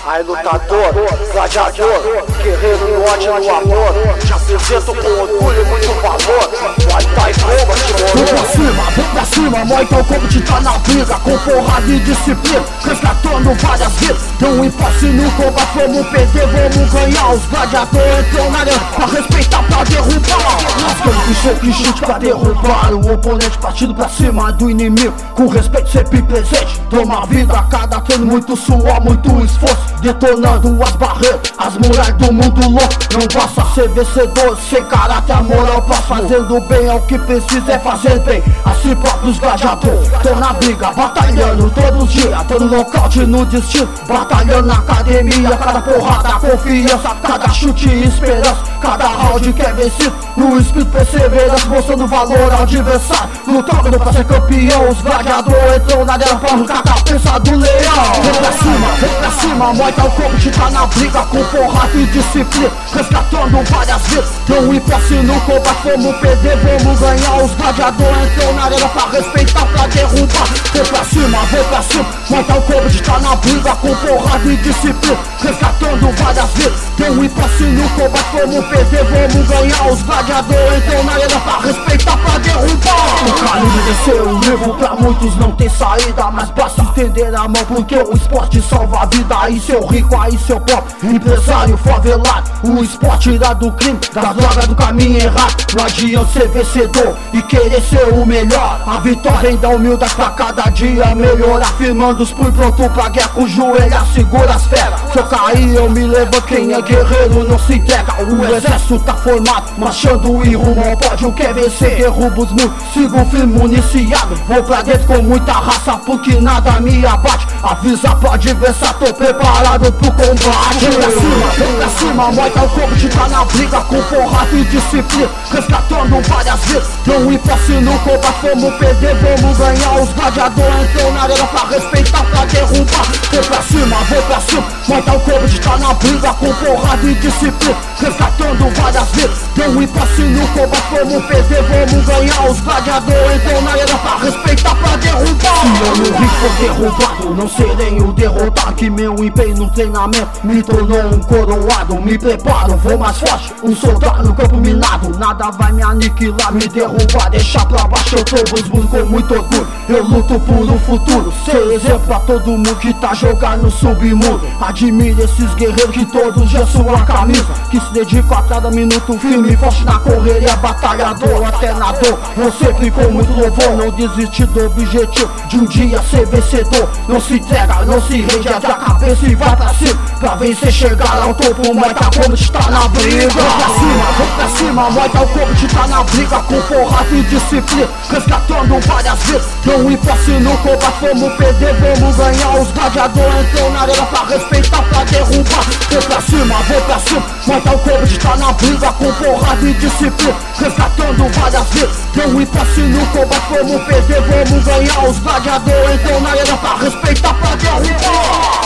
Aí lutador, gladiador, guerreiro no ódio e no amor, te apresento com orgulho e muito valor. Vai tá e bomba, vem pra cima, Mortal Kombat tá na briga, com porrada e disciplina, resgatando várias vidas. Não impasse no combate, vamos perder, vamos ganhar. Os gladiadores entram na arena pra respeitar, pra derrubar. Rasgando soco e chute pra derrubar o oponente, partindo pra cima do inimigo, com respeito sempre presente. Toma vida a cada treino, muito suor, muito esforço, detonando as barreiras, as muralhas do mundo louco. Não basta ser vencedor, sem caráter, moral pra fazendo bem. É o que precisa, é fazer bem a si próprios gladiadores. Tô na briga, batalhando todos os dias, tô no nocaute, no destino, batalhando na academia. Cada porrada, confiança, cada chute e esperança, cada round que é vencido, no espírito perseverança, mostrando valor ao adversário, lutando pra ser campeão. Os gladiadores entram na arena pra arrancar a cabeça do leão. Vem pra cima, Mortal Kombat tá na briga, com porrada e disciplina, resgatando várias vidas. Não impasse no combate, vamos perder, vamos ganhar. Os gladiadores entram na arena pra respeitar, pra derrubar. Vem pra cima, Mortal Kombat tá na briga, com porrada e disciplina, resgatando várias vidas. Não impasse no combate, vamos perder, vamos ganhar. Os gladiadores entram na arena pra respeitar, pra derrubar. O caminho desceu o livro, pra muitos não tem saída, mas basta estender a mão, porque o esporte salva a vida. Aí seu rico, aí seu pobre, empresário favelado, o esporte irá do crime, da droga, do caminho errado. Não adianta ser vencedor e querer ser o melhor. A vitória vem da humildade pra cada dia melhorar, firmando os punhos pronto pra guerra, com o joelho segura as feras. Se eu cair eu me levanto, quem é guerreiro não se entrega. O exército tá formado, marchando e rumo ao pódio. Quer vencer, derruba os muros, sigo firme municiado, vou pra dentro com muita raça, porque nada me abate. Avisa pro adversário, tô preparado pro combate. Vem pra cima, Mortal Kombat tá na briga, com porrada e disciplina, resgatando várias vidas. Não impasse no combate, vamos perder, vamos ganhar. Os gladiadores entram na arena pra respeitar, pra derrubar. Vem pra cima, Mortal Kombat tá na briga, com porrada e disciplina, resgatando várias vidas. Não impasse no combate, vamos perder, vamos ganhar. Os gladiadores entram na arena pra respeitar, pra derrubar. Se eu não vim for derrubado, não serei o derrotado, que meu empenho no treinamento me tornou um coroado. Me preparo, vou mais forte, um soldado no campo minado. Nada vai me aniquilar, me derrubar, deixar pra baixo. Eu tô buscando com muito orgulho, eu luto por um futuro, ser exemplo pra todo mundo que tá jogando no submundo. Admire esses guerreiros que todos já sua camisa, que se dedicam a cada minuto firme, forte na correria, batalhador até na dor. Eu sempre com muito louvor, não desistir do objetivo de um dia ser vencedor. Não se entrega, não se rende, abre a cabeça e vai pra cima, pra vencer, chegar ao topo. Mortal Kombat tá na briga. Vem pra cima, Mortal Kombat tá na briga, com porrada e disciplina, resgatando várias vidas. Não impasse no combate, vamos perder, vamos ganhar. Os gladiadores entram na arena pra respeitar, pra derrubar. Vem pra cima, Mortal Kombat tá na briga, com porrada e disciplina, resgatando várias vidas. Não impasse no combate, vamos perder, vamos ganhar. Os gladiadores entram na arena pra respeitar, pra derrubar.